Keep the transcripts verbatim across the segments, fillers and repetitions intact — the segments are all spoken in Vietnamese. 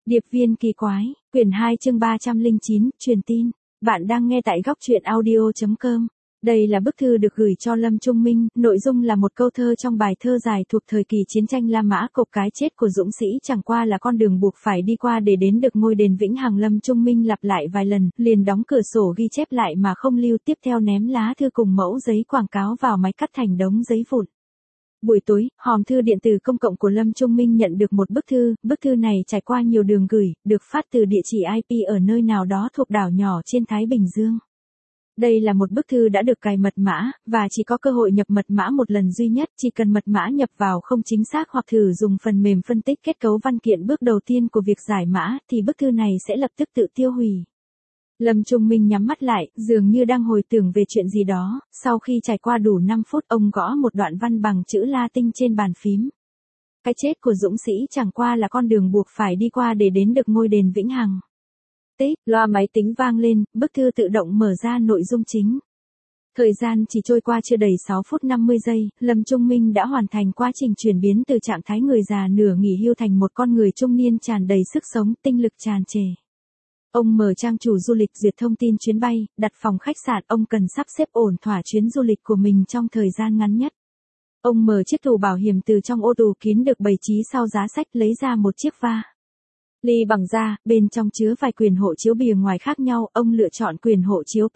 Điệp viên kỳ quái, quyển hai chương ba trăm lẻ chín, truyền tin. Bạn đang nghe tại góc truyện audio chấm com. Đây là bức thư được gửi cho Lâm Trung Minh, nội dung là một câu thơ trong bài thơ dài thuộc thời kỳ chiến tranh La Mã. Cột cái chết của dũng sĩ chẳng qua là con đường buộc phải đi qua để đến được ngôi đền vĩnh hằng. Lâm Trung Minh lặp lại vài lần, liền đóng cửa sổ ghi chép lại mà không lưu, tiếp theo ném lá thư cùng mẫu giấy quảng cáo vào máy cắt thành đống giấy vụn. Buổi tối, hòm thư điện tử công cộng của Lâm Trung Minh nhận được một bức thư, bức thư này trải qua nhiều đường gửi, được phát từ địa chỉ i pê ở nơi nào đó thuộc đảo nhỏ trên Thái Bình Dương. Đây là một bức thư đã được cài mật mã, và chỉ có cơ hội nhập mật mã một lần duy nhất, chỉ cần mật mã nhập vào không chính xác hoặc thử dùng phần mềm phân tích kết cấu văn kiện bước đầu tiên của việc giải mã, thì bức thư này sẽ lập tức tự tiêu hủy. Lâm Trung Minh nhắm mắt lại, dường như đang hồi tưởng về chuyện gì đó, sau khi trải qua đủ năm phút ông gõ một đoạn văn bằng chữ Latin trên bàn phím. Cái chết của dũng sĩ chẳng qua là con đường buộc phải đi qua để đến được ngôi đền vĩnh hằng. Tích, loa máy tính vang lên, bức thư tự động mở ra nội dung chính. Thời gian chỉ trôi qua chưa đầy sáu phút năm mươi giây, Lâm Trung Minh đã hoàn thành quá trình chuyển biến từ trạng thái người già nửa nghỉ hưu thành một con người trung niên tràn đầy sức sống, tinh lực tràn trề. Ông mở trang chủ du lịch duyệt thông tin chuyến bay, đặt phòng khách sạn, ông cần sắp xếp ổn thỏa chuyến du lịch của mình trong thời gian ngắn nhất. Ông mở chiếc tủ bảo hiểm từ trong ô tủ kín được bày trí sau giá sách, lấy ra một chiếc va ly bằng da, bên trong chứa vài quyển hộ chiếu bìa ngoài khác nhau, ông lựa chọn quyển hộ chiếu P.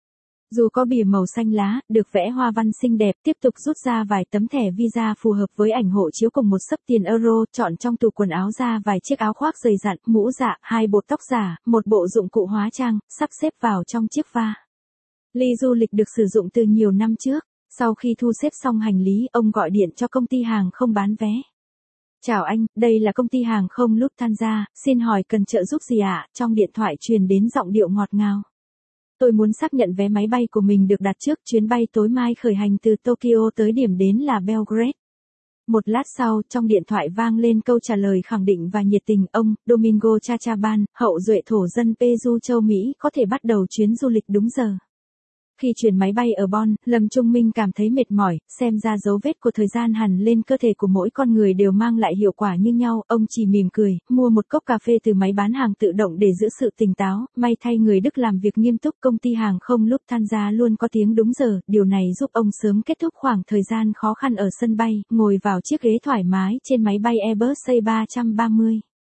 Dù có bìa màu xanh lá, được vẽ hoa văn xinh đẹp, tiếp tục rút ra vài tấm thẻ visa phù hợp với ảnh hộ chiếu cùng một xấp tiền euro, chọn trong tủ quần áo ra vài chiếc áo khoác dày dặn, mũ dạ, hai bộ tóc giả, một bộ dụng cụ hóa trang, sắp xếp vào trong chiếc va ly du lịch được sử dụng từ nhiều năm trước. Sau khi thu xếp xong hành lý, ông gọi điện cho công ty hàng không bán vé. Chào anh, đây là công ty hàng không Lufthansa, xin hỏi cần trợ giúp gì ạ? Trong điện thoại truyền đến giọng điệu ngọt ngào. Tôi muốn xác nhận vé máy bay của mình được đặt trước, chuyến bay tối mai khởi hành từ Tokyo tới điểm đến là Belgrade. Một lát sau, trong điện thoại vang lên câu trả lời khẳng định và nhiệt tình, ông, Domingo Chachaban, hậu duệ thổ dân Peru châu Mỹ, có thể bắt đầu chuyến du lịch đúng giờ. Khi chuyển máy bay ở Bonn, Lâm Trung Minh cảm thấy mệt mỏi, xem ra dấu vết của thời gian hằn lên cơ thể của mỗi con người đều mang lại hiệu quả như nhau, ông chỉ mỉm cười, mua một cốc cà phê từ máy bán hàng tự động để giữ sự tỉnh táo, may thay người Đức làm việc nghiêm túc, công ty hàng không Lufthansa luôn có tiếng đúng giờ, điều này giúp ông sớm kết thúc khoảng thời gian khó khăn ở sân bay, ngồi vào chiếc ghế thoải mái trên máy bay Airbus A ba trăm ba mươi.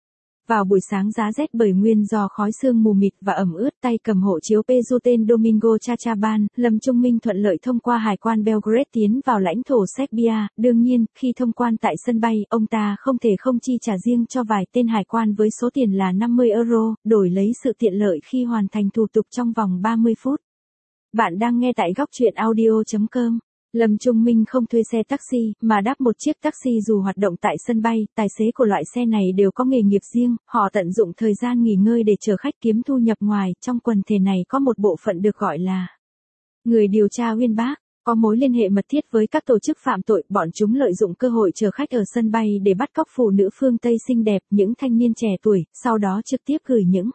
Vào buổi sáng giá rét bởi nguyên do khói sương mù mịt và ẩm ướt, tay cầm hộ chiếu Peru tên Domingo Chachaban, Lâm Trung Minh thuận lợi thông qua hải quan Belgrade tiến vào lãnh thổ Serbia. Đương nhiên, khi thông quan tại sân bay, ông ta không thể không chi trả riêng cho vài tên hải quan với số tiền là năm mươi euro, đổi lấy sự tiện lợi khi hoàn thành thủ tục trong vòng ba mươi phút. Bạn đang nghe tại góc truyện audio chấm com. Lâm Trung Minh không thuê xe taxi, mà đáp một chiếc taxi dù hoạt động tại sân bay, tài xế của loại xe này đều có nghề nghiệp riêng, họ tận dụng thời gian nghỉ ngơi để chở khách kiếm thu nhập ngoài, trong quần thể này có một bộ phận được gọi là người điều tra uyên bác, có mối liên hệ mật thiết với các tổ chức phạm tội, bọn chúng lợi dụng cơ hội chở khách ở sân bay để bắt cóc phụ nữ phương Tây xinh đẹp, những thanh niên trẻ tuổi, sau đó trực tiếp gửi những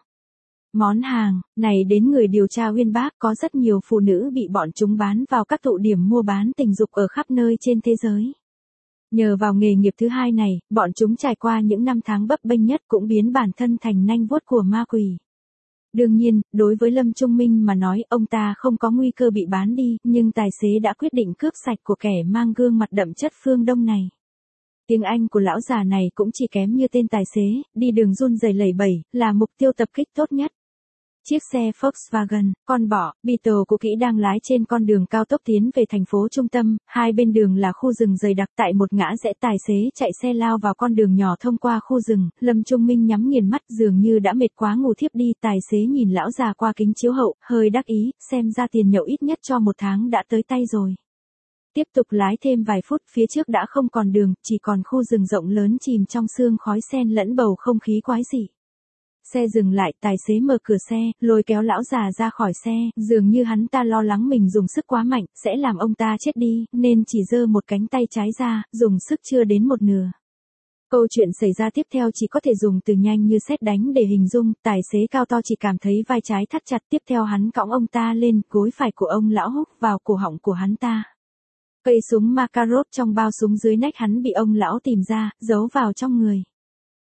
món hàng này đến người điều tra uyên bác. Có rất nhiều phụ nữ bị bọn chúng bán vào các tụ điểm mua bán tình dục ở khắp nơi trên thế giới. Nhờ vào nghề nghiệp thứ hai này, bọn chúng trải qua những năm tháng bấp bênh nhất cũng biến bản thân thành nanh vuốt của ma quỷ. Đương nhiên, đối với Lâm Trung Minh mà nói, ông ta không có nguy cơ bị bán đi, nhưng tài xế đã quyết định cướp sạch của kẻ mang gương mặt đậm chất phương Đông này. Tiếng Anh của lão già này cũng chỉ kém như tên tài xế, đi đường run rẩy lẩy bẩy, là mục tiêu tập kích tốt nhất. Chiếc xe Volkswagen, con bọ, Beetle cũ kỹ đang lái trên con đường cao tốc tiến về thành phố trung tâm, hai bên đường là khu rừng dày đặc. Tại một ngã rẽ, tài xế chạy xe lao vào con đường nhỏ thông qua khu rừng, Lâm Trung Minh nhắm nghiền mắt, dường như đã mệt quá ngủ thiếp đi. Tài xế nhìn lão già qua kính chiếu hậu, hơi đắc ý, xem ra tiền nhậu ít nhất cho một tháng đã tới tay rồi. Tiếp tục lái thêm vài phút, phía trước đã không còn đường, chỉ còn khu rừng rộng lớn chìm trong sương khói xen lẫn bầu không khí quái dị. Xe dừng lại, tài xế mở cửa xe, lôi kéo lão già ra khỏi xe, dường như hắn ta lo lắng mình dùng sức quá mạnh, sẽ làm ông ta chết đi, nên chỉ giơ một cánh tay trái ra, dùng sức chưa đến một nửa. Câu chuyện xảy ra tiếp theo chỉ có thể dùng từ nhanh như sét đánh để hình dung, tài xế cao to chỉ cảm thấy vai trái thắt chặt, tiếp theo hắn cõng ông ta lên, gối phải của ông lão húc vào cổ họng của hắn ta. Cây súng Makarov trong bao súng dưới nách hắn bị ông lão tìm ra, giấu vào trong người.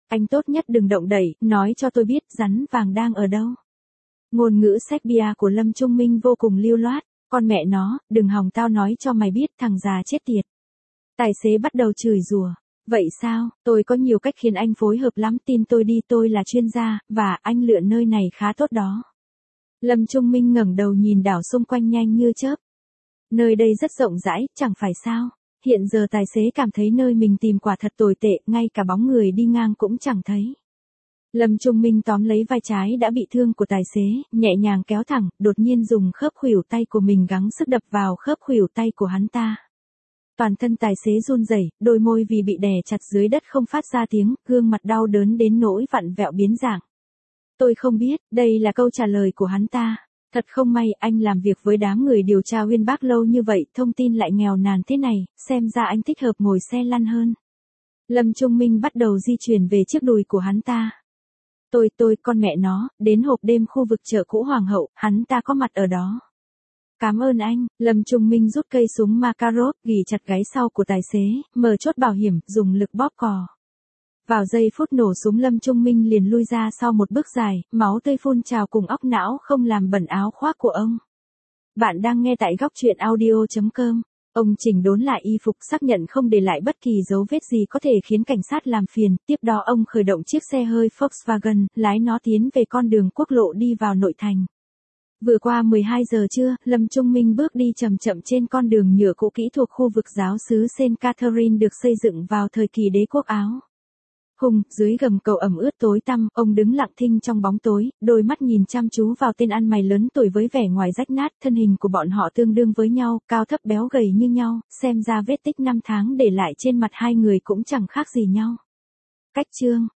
Anh tốt nhất đừng động đẩy, nói cho tôi biết rắn vàng đang ở đâu. Ngôn ngữ Serbia của Lâm Trung Minh vô cùng lưu loát, con mẹ nó, đừng hòng tao nói cho mày biết thằng già chết tiệt. Tài xế bắt đầu chửi rủa. Vậy sao, tôi có nhiều cách khiến anh phối hợp lắm, tin tôi đi, tôi là chuyên gia, và anh lựa nơi này khá tốt đó. Lâm Trung Minh ngẩng đầu nhìn đảo xung quanh nhanh như chớp. Nơi đây rất rộng rãi, chẳng phải sao? Hiện giờ tài xế cảm thấy nơi mình tìm quả thật tồi tệ, ngay cả bóng người đi ngang cũng chẳng thấy. Lâm Trung Minh tóm lấy vai trái đã bị thương của tài xế, nhẹ nhàng kéo thẳng, đột nhiên dùng khớp khuỷu tay của mình gắng sức đập vào khớp khuỷu tay của hắn ta. Toàn thân tài xế run rẩy, đôi môi vì bị đè chặt dưới đất không phát ra tiếng, gương mặt đau đớn đến nỗi vặn vẹo biến dạng. Tôi không biết, đây là câu trả lời của hắn ta. Thật không may, anh làm việc với đám người điều tra Uyên Bác lâu như vậy, thông tin lại nghèo nàn thế này, xem ra anh thích hợp ngồi xe lăn hơn. Lâm Trung Minh bắt đầu di chuyển về chiếc đùi của hắn ta. Tôi, tôi, con mẹ nó, đến hộp đêm khu vực chợ cũ Hoàng hậu, hắn ta có mặt ở đó. Cảm ơn anh, Lâm Trung Minh rút cây súng Makarov, ghì chặt gáy sau của tài xế, mở chốt bảo hiểm, dùng lực bóp cò. Vào giây phút nổ súng Lâm Trung Minh liền lui ra sau một bước dài, máu tươi phun trào cùng óc não không làm bẩn áo khoác của ông. Bạn đang nghe tại góc truyện audio chấm com. Ông chỉnh đốn lại y phục, xác nhận không để lại bất kỳ dấu vết gì có thể khiến cảnh sát làm phiền, tiếp đó ông khởi động chiếc xe hơi Volkswagen, lái nó tiến về con đường quốc lộ đi vào nội thành. Vừa qua mười hai giờ trưa, Lâm Trung Minh bước đi chậm chậm trên con đường nhựa cũ kỹ thuộc khu vực giáo xứ Saint Catherine được xây dựng vào thời kỳ đế quốc Áo. Hùng, dưới gầm cầu ẩm ướt tối tăm, ông đứng lặng thinh trong bóng tối, đôi mắt nhìn chăm chú vào tên ăn mày lớn tuổi với vẻ ngoài rách nát, thân hình của bọn họ tương đương với nhau, cao thấp béo gầy như nhau, xem ra vết tích năm tháng để lại trên mặt hai người cũng chẳng khác gì nhau. Cách chương